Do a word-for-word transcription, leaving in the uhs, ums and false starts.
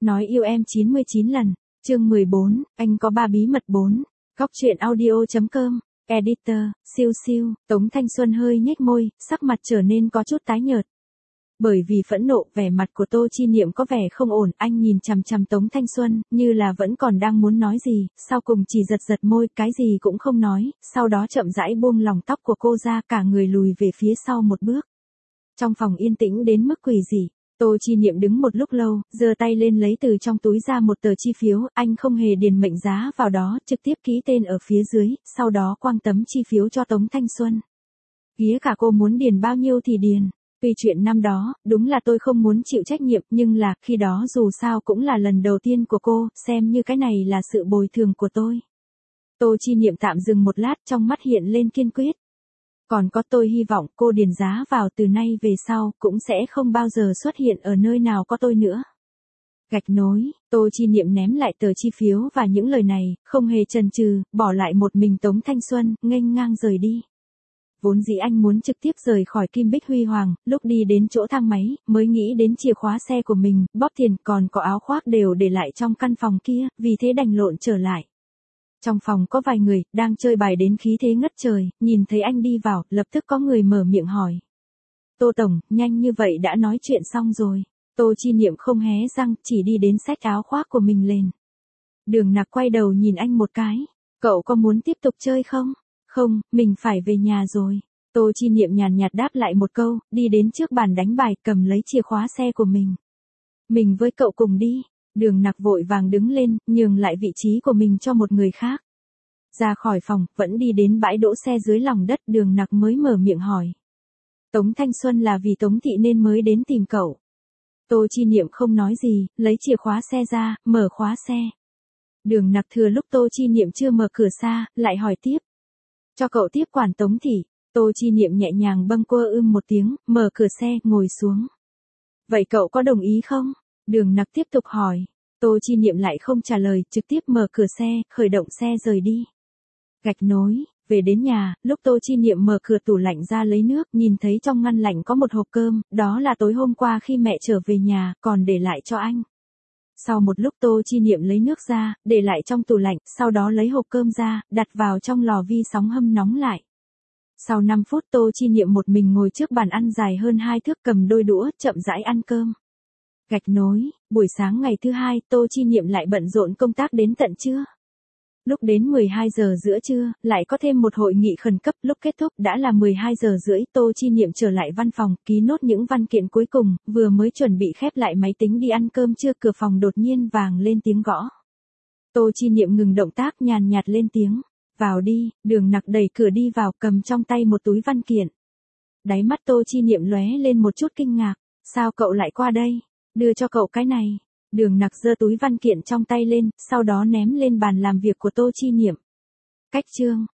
Nói yêu em chín mươi chín lần, chương mười bốn, anh có ba bí mật bốn. Góc truyện audio.com, editor, siêu siêu, Tống Thanh Xuân hơi nhếch môi, sắc mặt trở nên có chút tái nhợt. Bởi vì phẫn nộ, vẻ mặt của Tô Chi Niệm có vẻ không ổn, anh nhìn chằm chằm Tống Thanh Xuân, như là vẫn còn đang muốn nói gì, sau cùng chỉ giật giật môi, cái gì cũng không nói, sau đó chậm rãi buông lỏng tóc của cô ra, cả người lùi về phía sau một bước. Trong phòng yên tĩnh đến mức quỷ dị. Tô Chi Niệm đứng một lúc lâu, giơ tay lên lấy từ trong túi ra một tờ chi phiếu, anh không hề điền mệnh giá vào đó, trực tiếp ký tên ở phía dưới, sau đó quăng tấm chi phiếu cho Tống Thanh Xuân. Phía cả cô muốn điền bao nhiêu thì điền. Vì chuyện năm đó, đúng là tôi không muốn chịu trách nhiệm, nhưng là, khi đó dù sao cũng là lần đầu tiên của cô, xem như cái này là sự bồi thường của tôi. Tô Chi Niệm tạm dừng một lát, trong mắt hiện lên kiên quyết. Còn có, tôi hy vọng cô điền giá vào từ nay về sau, cũng sẽ không bao giờ xuất hiện ở nơi nào có tôi nữa. Gạch nối, Tô Chi Niệm ném lại tờ chi phiếu và những lời này, không hề chần chừ, bỏ lại một mình Tống Thanh Xuân, nghênh ngang rời đi. Vốn dĩ anh muốn trực tiếp rời khỏi Kim Bích Huy Hoàng, lúc đi đến chỗ thang máy, mới nghĩ đến chìa khóa xe của mình, bóp tiền, còn có áo khoác đều để lại trong căn phòng kia, vì thế đành lộn trở lại. Trong phòng có vài người, đang chơi bài đến khí thế ngất trời, nhìn thấy anh đi vào, lập tức có người mở miệng hỏi. Tô Tổng, nhanh như vậy đã nói chuyện xong rồi. Tô Chi Niệm không hé răng, chỉ đi đến xách áo khoác của mình lên. Đường Nặc quay đầu nhìn anh một cái. Cậu có muốn tiếp tục chơi không? Không, mình phải về nhà rồi. Tô Chi Niệm nhàn nhạt đáp lại một câu, đi đến trước bàn đánh bài, cầm lấy chìa khóa xe của mình. Mình với cậu cùng đi. Đường Nặc vội vàng đứng lên, nhường lại vị trí của mình cho một người khác. Ra khỏi phòng, vẫn đi đến bãi đỗ xe dưới lòng đất, Đường Nặc mới mở miệng hỏi. Tống Thanh Xuân là vì Tống Thị nên mới đến tìm cậu. Tô Chi Niệm không nói gì, lấy chìa khóa xe ra, mở khóa xe. Đường Nặc thừa lúc Tô Chi Niệm chưa mở cửa xa, lại hỏi tiếp. Cho cậu tiếp quản Tống Thị. Tô Chi Niệm nhẹ nhàng bâng quơ ưm một tiếng, mở cửa xe, ngồi xuống. Vậy cậu có đồng ý không? Đường Nặc tiếp tục hỏi. Tô Chi Niệm lại không trả lời, trực tiếp mở cửa xe, khởi động xe rời đi. Gạch nối, về đến nhà, lúc Tô Chi Niệm mở cửa tủ lạnh ra lấy nước, nhìn thấy trong ngăn lạnh có một hộp cơm, đó là tối hôm qua khi mẹ trở về nhà, còn để lại cho anh. Sau một lúc Tô Chi Niệm lấy nước ra, để lại trong tủ lạnh, sau đó lấy hộp cơm ra, đặt vào trong lò vi sóng hâm nóng lại. Sau năm phút Tô Chi Niệm một mình ngồi trước bàn ăn dài hơn hai thước, cầm đôi đũa, chậm rãi ăn cơm. Gạch nối, buổi sáng ngày thứ hai, Tô Chi Niệm lại bận rộn công tác đến tận trưa. Lúc đến mười hai giờ giữa trưa, lại có thêm một hội nghị khẩn cấp, lúc kết thúc đã là mười hai giờ rưỡi, Tô Chi Niệm trở lại văn phòng, ký nốt những văn kiện cuối cùng, vừa mới chuẩn bị khép lại máy tính đi ăn cơm trưa, cửa phòng đột nhiên vang lên tiếng gõ. Tô Chi Niệm ngừng động tác, nhàn nhạt lên tiếng. Vào đi. Đường Nặc đẩy cửa đi vào, cầm trong tay một túi văn kiện. Đáy mắt Tô Chi Niệm lóe lên một chút kinh ngạc. Sao cậu lại qua đây? Đưa cho cậu cái này. Đường Nặc giơ túi văn kiện trong tay lên, sau đó ném lên bàn làm việc của Tô Chi Niệm. Cách chương,